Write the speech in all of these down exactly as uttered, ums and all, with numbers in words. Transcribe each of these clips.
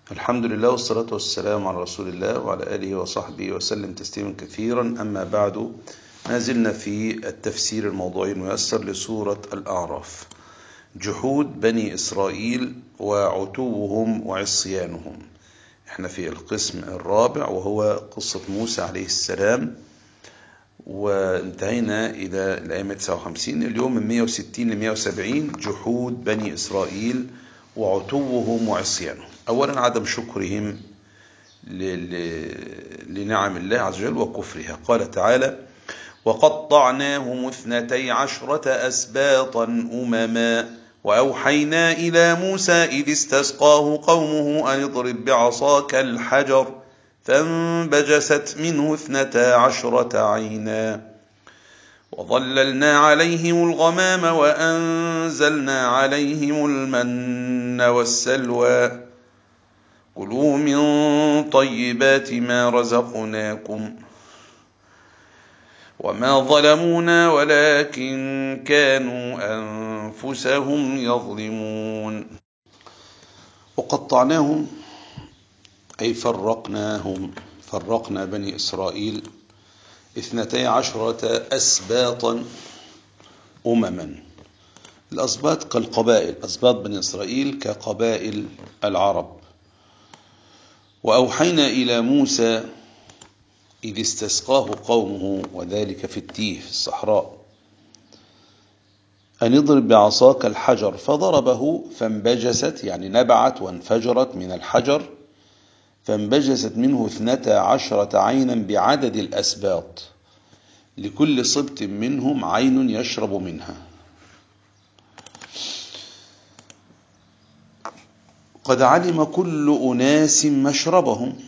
الحمد لله والصلاة والسلام على رسول الله وعلى آله وصحبه وسلم تسليما كثيرا. أما بعد، ما زلنا في التفسير الموضوعي الميسر لسورة الأعراف. جحود بني إسرائيل وعتوهم وعصيانهم. احنا في القسم الرابع وهو قصة موسى عليه السلام، وانتهينا إلى الآية مئة وتسعة وخمسين. اليوم من مئة وستين ل مئة وسبعين جحود بني إسرائيل وعتوهم وعصيانهم. أولا عدم شكرهم لنعم الله عز وجل وكفرها. قال تعالى: وقطعناهم اثنتي عشرة أسباطا أمما وأوحينا إلى موسى إذ استسقاه قومه أن اضرب بعصاك الحجر فانبجست منه اثنتا عشرة عينا وظللنا عليهم الغمام وأنزلنا عليهم المن والسلوى كلوا من طيبات ما رزقناكم وما ظلمونا ولكن كانوا أنفسهم يظلمون. وقطعناهم أي فرقناهم، فرقنا بني إسرائيل اثنتي عشرة أسباطا أمما. الأسباط كالقبائل، أسباط بني إسرائيل كقبائل العرب. وأوحينا إلى موسى إذ استسقاه قومه، وذلك في التيه في الصحراء، أن اضرب بعصاك الحجر فضربه فانبجست، يعني نبعت وانفجرت من الحجر، فانبجست منه اثنتا عشرة عينا بعدد الأسباط، لكل سبط منهم عين يشرب منها. قد علم كل أناس مشربهم،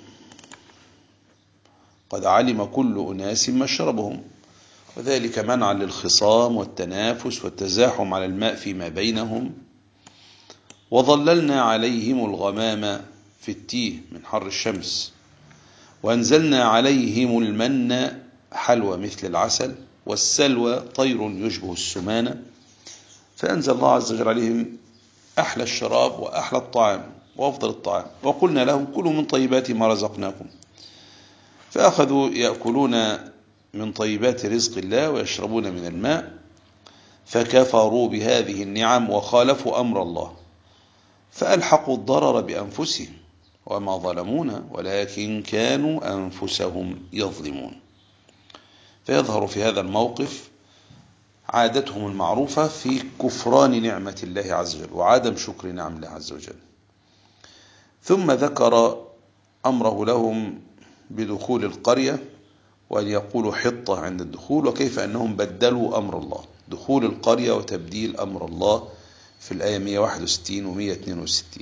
قد علم كل أناس مشربهم، وذلك منعا للخصام والتنافس والتزاحم على الماء فيما بينهم. وظللنا عليهم الغمام في التيه من حر الشمس، وأنزلنا عليهم المن حلوى مثل العسل، والسلوى طير يشبه السمانة. فأنزل الله عز وجل عليهم أحلى الشراب وأحلى الطعام وأفضل الطعام، وقلنا لهم كلوا من طيبات ما رزقناكم، فأخذوا يأكلون من طيبات رزق الله ويشربون من الماء، فكفروا بهذه النعم وخالفوا أمر الله فألحقوا الضرر بأنفسهم وما ظلمونا ولكن كانوا أنفسهم يظلمون. فيظهر في هذا الموقف عادتهم المعروفة في كفران نعمة الله عز وجل وعدم شكر نعم الله عز وجل. ثم ذكر أمره لهم بدخول القرية وأن يقولوا حطة عند الدخول، وكيف أنهم بدلوا أمر الله، دخول القرية وتبديل أمر الله في الآية مئة وواحد وستين و مئة واثنين وستين.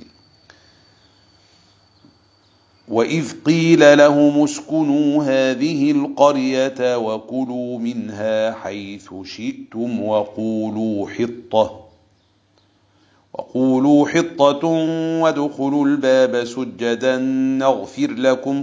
وإذ قيل لهم اسكنوا هذه القرية وكلوا منها حيث شئتم وقولوا حطة وقولوا حطة وادخلوا الباب سجدا نغفر لكم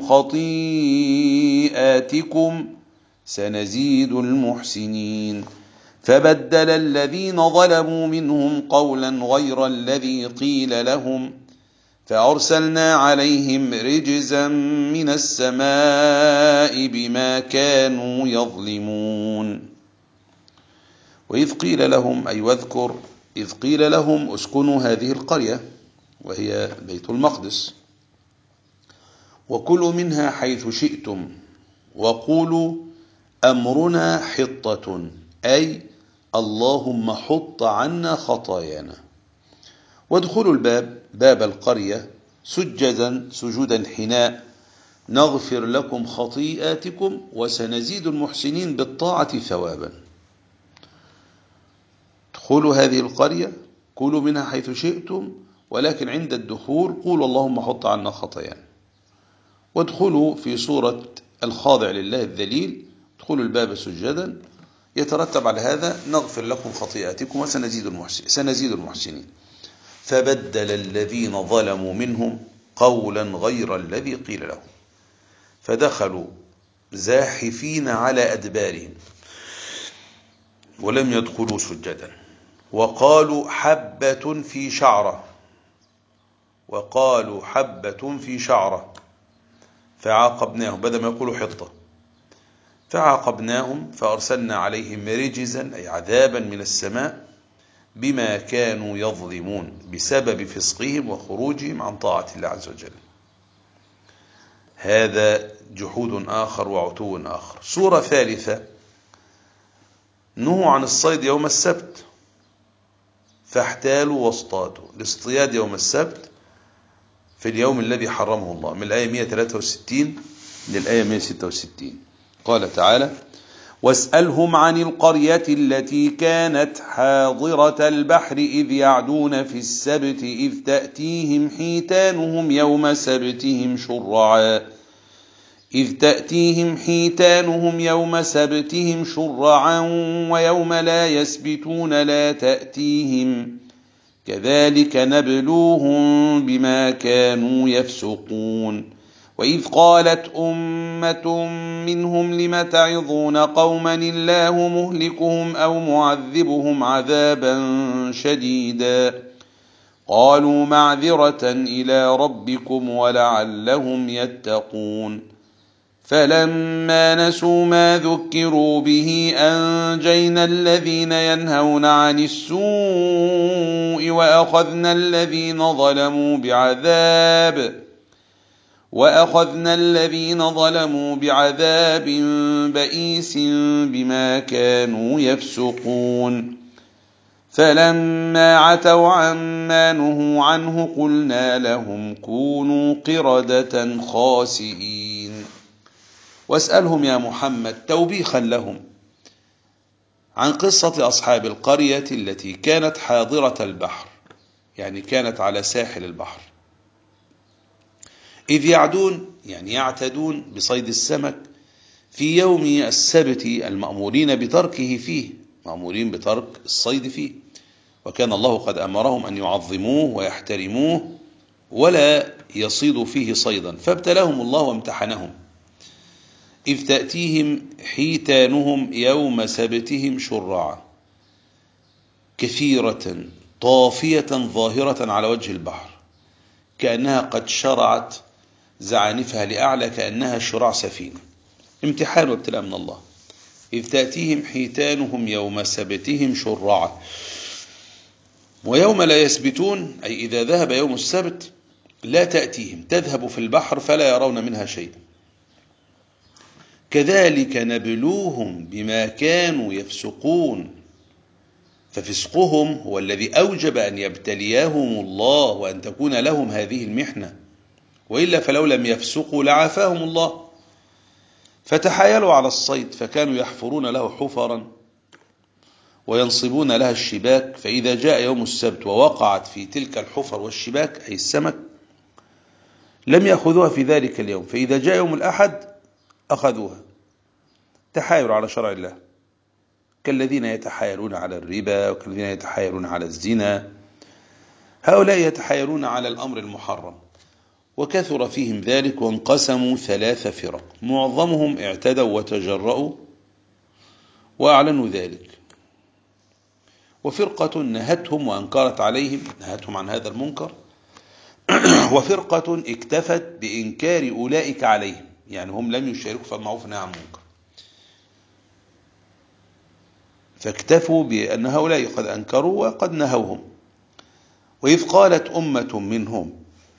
خطيئاتكم سنزيد المحسنين. فبدل الذين ظلموا منهم قولا غير الذي قيل لهم فأرسلنا عليهم رجزا من السماء بما كانوا يظلمون. وإذ قيل لهم، أي واذكر إذ قيل لهم اسكنوا هذه القرية وهي بيت المقدس، وكلوا منها حيث شئتم وقولوا أمرنا حطة، أي اللهم حط عنا خطايانا، وادخلوا الباب، باب القرية، سجدا سجودا حناء، نغفر لكم خطيئاتكم وسنزيد المحسنين بالطاعة ثوابا. ادخلوا هذه القرية، كلوا منها حيث شئتم، ولكن عند الدخول قولوا اللهم حط عنا خطايانا. وادخلوا في صورة الخاضع لله الذليل، ادخلوا الباب سجدا، يترتب على هذا نغفر لكم خطيئاتكم وسنزيد المحسنين سنزيد المحسنين. فبدل الذين ظلموا منهم قولا غير الذي قيل لهم فدخلوا زاحفين على أدبارهم ولم يدخلوا سجدا، وقالوا حبة في شعرة وقالوا حبة في شعرة فعاقبناهم، بدل ما يقولوا حطة، فعاقبناهم فأرسلنا عليهم رجزا أي عذابا من السماء بما كانوا يظلمون بسبب فسقهم وخروجهم عن طاعة الله عز وجل. هذا جحود آخر وعتو آخر. سورة ثالثة: نهوا عن الصيد يوم السبت فاحتالوا واصطادوا. الاصطياد يوم السبت في اليوم الذي حرمه الله، من الآية مئة وثلاثة وستين للآية مئة وستة وستين. قال تعالى: واسألهم عن القرية التي كانت حاضرة البحر إذ يعدون في السبت إذ تأتيهم حيتانهم يوم سبتهم شرعا إذ تأتيهم حيتانهم يوم سبتهم شرعا ويوم لا يسبتون لا تأتيهم كذلك نبلوهم بما كانوا يفسقون. وإذ قالت أمة منهم لم تعظون قوما الله مهلكهم أو معذبهم عذابا شديدا قالوا معذرة إلى ربكم ولعلهم يتقون. فلما نسوا ما ذكروا به أنجينا الذين ينهون عن السوء وأخذنا الذين ظلموا بعذاب وأخذنا الذين ظلموا بعذاب بئيس بما كانوا يفسقون. فلما عتوا عما نهوا عنه قلنا لهم كونوا قردة خاسئين. واسألهم يا محمد توبيخا لهم عن قصة أصحاب القرية التي كانت حاضرة البحر، يعني كانت على ساحل البحر، إذ يعدون يعني يعتدون بصيد السمك في يوم السبت المأمورين بتركه فيه، مأمورين بترك الصيد فيه، وكان الله قد أمرهم أن يعظموه ويحترموه ولا يصيدوا فيه صيدا، فابتلاهم الله وامتحنهم. إذ تأتيهم حيتانهم يوم سبتهم شرعا، كثيرة طافية ظاهرة على وجه البحر كأنها قد شرعت زعانفها لأعلى كأنها شراع سفينة، امتحان وابتلاء من الله. إذ تأتيهم حيتانهم يوم سبتهم شرعا ويوم لا يسبتون، أي إذا ذهب يوم السبت لا تأتيهم، تذهب في البحر فلا يرون منها شيئا. كذلك نبلوهم بما كانوا يفسقون، ففسقهم هو الذي أوجب أن يبتلياهم الله وأن تكون لهم هذه المحنة، وإلا فلو لم يفسقوا لعافاهم الله. فتحايلوا على الصيد فكانوا يحفرون له حفرا وينصبون لها الشباك، فإذا جاء يوم السبت ووقعت في تلك الحفر والشباك أي السمك لم يأخذوها في ذلك اليوم، فإذا جاء يوم الأحد أخذوها. تحايل على شرع الله، كالذين يتحايلون على الربا وكالذين يتحايلون على الزنا، هؤلاء يتحايلون على الأمر المحرم، وكثر فيهم ذلك وانقسموا ثلاث فرق، معظمهم اعتدوا وتجرؤوا وأعلنوا ذلك، وفرقة نهتهم وأنكرت عليهم، نهتهم عن هذا المنكر، وفرقة اكتفت بإنكار أولئك عليهم، يعني هم لم يشاركوا في المعروف والنهي عن المنكر، فاكتفوا بأن هؤلاء قد أنكروا وقد نهوهم. وإذ قالت أمة منهم،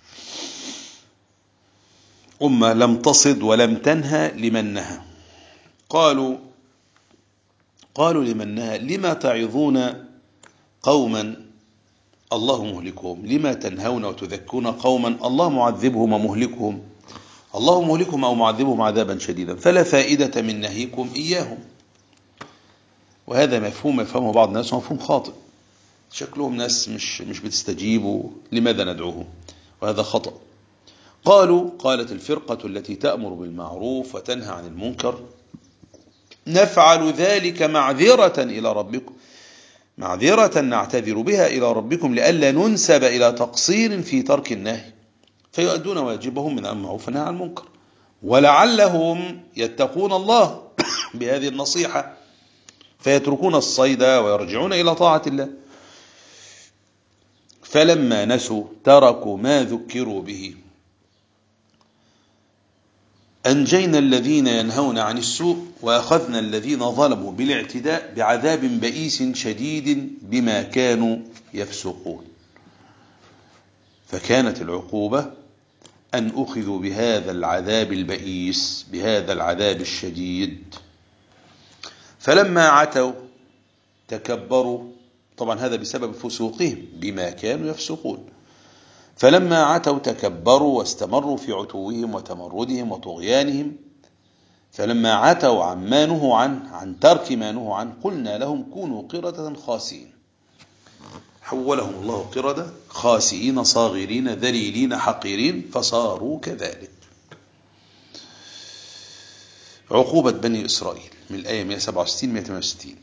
أمة لم تصد ولم تنهى لمن نهى، قالوا قالوا لمن نهى لما تعظون قوما الله مهلكهم، لما تنهون وتذكون قوما الله معذبهم ومهلكهم، الله مهلكهم أو معذبهم عذابا شديدا، فلا فائدة من نهيكم إياهم. وهذا مفهوم يفهمه بعض الناس ومفهوم خاطئ، شكلهم ناس مش مش بتستجيبوا، لماذا ندعوهم؟ وهذا خطأ. قالوا قالت الفرقة التي تأمر بالمعروف وتنهى عن المنكر نفعل ذلك معذرة إلى ربكم، معذرة نعتذر بها إلى ربكم لئلا ننسب إلى تقصير في ترك النهي، فيؤدون واجبهم من المعروف والنهي عن المنكر، ولعلهم يتقون الله بهذه النصيحة فيتركون الصيد ويرجعون إلى طاعة الله. فلما نسوا تركوا ما ذكروا به أنجينا الذين ينهون عن السوء وأخذنا الذين ظلموا بالاعتداء بعذاب بئيس شديد بما كانوا يفسقون. فكانت العقوبة أن أخذوا بهذا العذاب البئيس، بهذا العذاب الشديد. فلما عتوا تكبروا، طبعا هذا بسبب فسوقهم بما كانوا يفسقون. فلما عتوا تكبروا واستمروا في عتوهم وتمردهم وطغيانهم. فلما عتوا عما نهوا عنه، عن ترك ما نهوا عنه، قلنا لهم كونوا قردة خاسئين. حولهم الله قردة خاسئين صاغرين ذليلين حقيرين فصاروا كذلك. عقوبة بني إسرائيل من الآية مئة وسبعة وستين مئة وثمانية وستين.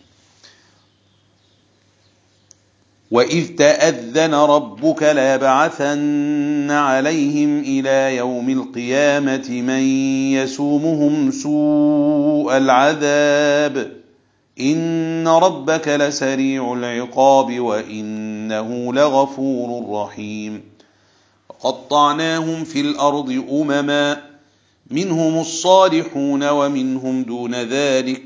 وإذ تأذن ربك ليبعثن عليهم إلى يوم القيامة من يسومهم سوء العذاب إن ربك لسريع العقاب وإنه لغفور رحيم. وقطعناهم في الأرض أمما منهم الصالحون ومنهم دون ذلك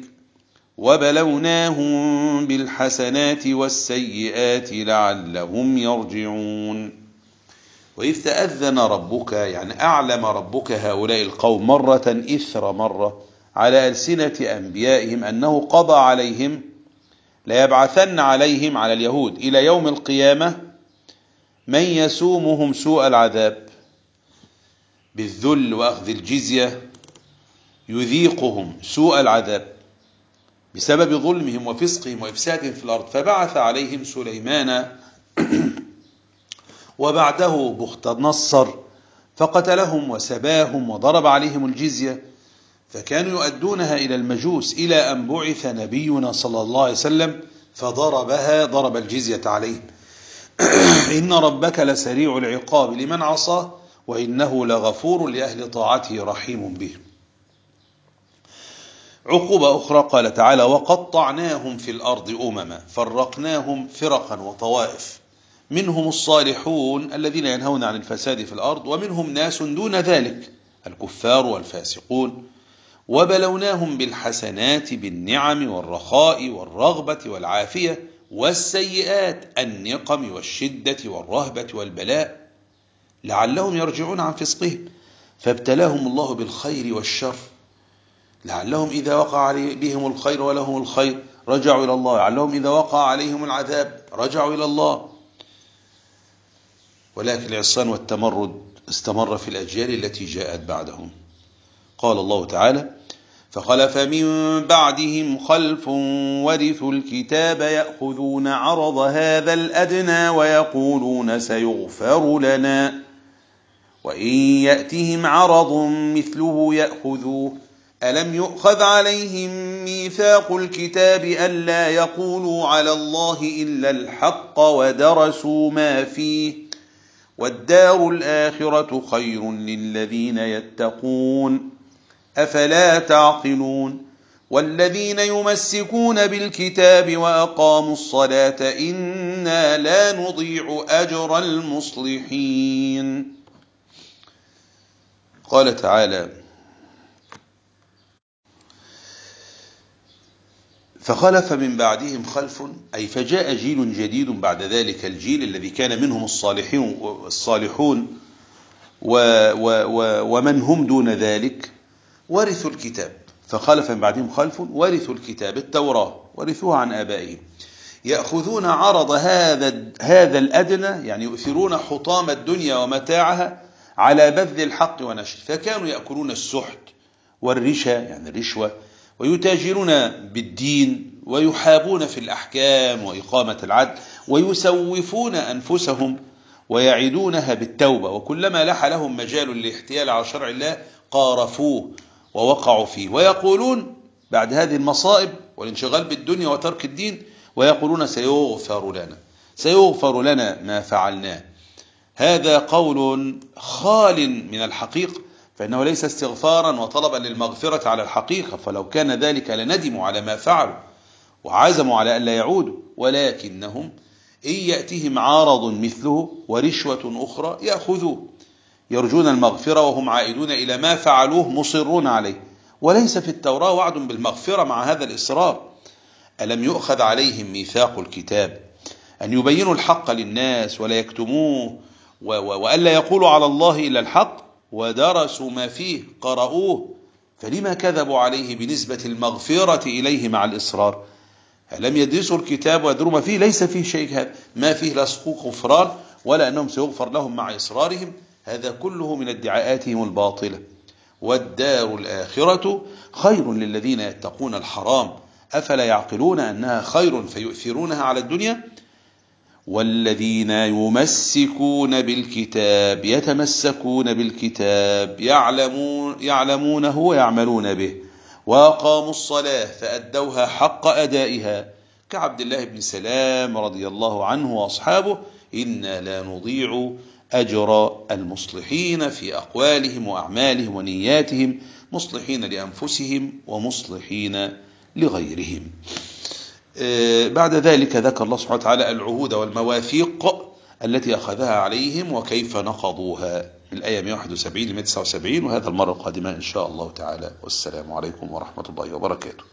وبلوناهم بالحسنات والسيئات لعلهم يرجعون. وإذ تأذن ربك يعني أعلم ربك هؤلاء القوم مرة إثر مرة على ألسنة أنبيائهم أنه قضى عليهم ليبعثن عليهم على اليهود إلى يوم القيامة من يسومهم سوء العذاب بالذل وأخذ الجزية، يذيقهم سوء العذاب بسبب ظلمهم وفسقهم وإفسادهم في الأرض. فبعث عليهم سليمان وبعده بخت النصر فقتلهم وسباهم وضرب عليهم الجزية، فكانوا يؤدونها إلى المجوس إلى أن بعث نبينا صلى الله عليه وسلم فضربها، ضرب الجزية عليهم. إن ربك لسريع العقاب لمن عصاه وإنه لغفور لأهل طاعته رحيم بهم. عقوبة أخرى قال تعالى وقطعناهم في الأرض أمما، فرقناهم فرقا وطوائف، منهم الصالحون الذين ينهون عن الفساد في الأرض ومنهم ناس دون ذلك الكفار والفاسقون. وبلوناهم بالحسنات بالنعم والرخاء والرغبة والعافية والسيئات النقم والشدة والرهبة والبلاء لعلهم يرجعون عن فسقهم. فابتلاهم الله بالخير والشر لعلهم إذا وقع بهم الخير ولهم الخير رجعوا إلى الله، لعلهم إذا وقع عليهم العذاب رجعوا إلى الله. ولكن العصيان والتمرد استمر في الأجيال التي جاءت بعدهم. قال الله تعالى فخلف من بعدهم خلف ورثوا الكتاب يأخذون عرض هذا الأدنى ويقولون سيغفر لنا وإن يأتهم عرض مثله يأخذوه ألم يؤخذ عليهم ميثاق الكتاب ألا يقولوا على الله إلا الحق ودرسوا ما فيه والدار الآخرة خير للذين يتقون أفلا تعقلون. والذين يمسكون بالكتاب وأقاموا الصلاة إنا لا نضيع أجر المصلحين. قال تعالى فخلف من بعدهم خلف، أي فجاء جيل جديد بعد ذلك الجيل الذي كان منهم الصالحين والصالحون ومن هم دون ذلك ورثوا الكتاب. فخلف من بعدهم خلف ورثوا الكتاب التوراة ورثوها عن آبائهم يأخذون عرض هذا هذا الأدنى، يعني يؤثرون حطام الدنيا ومتاعها على بذل الحق ونشره. فكانوا يأكلون السحت والرشا يعني الرشوة ويتاجرون بالدين ويحابون في الأحكام وإقامة العدل ويسوفون أنفسهم ويعيدونها بالتوبة، وكلما لح لهم مجال للاحتيال على شرع الله قارفوه ووقعوا فيه، ويقولون بعد هذه المصائب والانشغال بالدنيا وترك الدين ويقولون سيغفر لنا سيغفر لنا ما فعلناه. هذا قول خال من الحقيقة، فإنه ليس استغفارا وطلبا للمغفرة على الحقيقة، فلو كان ذلك لندموا على ما فعلوا وعزموا على أن لا يعودوا، ولكنهم إن يأتهم عارض مثله ورشوة أخرى يأخذوه، يرجون المغفرة وهم عائدون إلى ما فعلوه مصرون عليه. وليس في التوراة وعد بالمغفرة مع هذا الإصرار. ألم يؤخذ عليهم ميثاق الكتاب أن يبينوا الحق للناس ولا يكتموه، وألا يقولوا على الله إلا الحق، ودرسوا ما فيه قرأوه، فلما كذبوا عليه بنسبة المغفرة إليه مع الإصرار؟ ألم يدرسوا الكتاب ويدروا ما فيه؟ ليس فيه شيء، هذا ما فيه لا سقوط غفران ولا أنهم سيغفر لهم مع إصرارهم. هذا كله من ادعاءاتهم الباطلة. والدار الآخرة خير للذين يتقون الحرام أفلا يعقلون أنها خير فيؤثرونها على الدنيا؟ والذين يمسكون بالكتاب يتمسكون بالكتاب يعلمون يعلمونه ويعملون به، وأقاموا الصلاة فأدوها حق أدائها، كعبد الله بن سلام رضي الله عنه وأصحابه: إنا لا نضيع أجر المصلحين في أقوالهم وأعمالهم ونياتهم، مصلحين لأنفسهم ومصلحين لغيرهم. بعد ذلك ذكر الله سبحانه وتعالى العهود والمواثيق التي أخذها عليهم وكيف نقضوها، من الآية مئة وواحد وسبعين إلى مئة وتسعة وسبعين، وهذا المرة القادمة إن شاء الله تعالى. والسلام عليكم ورحمة الله وبركاته.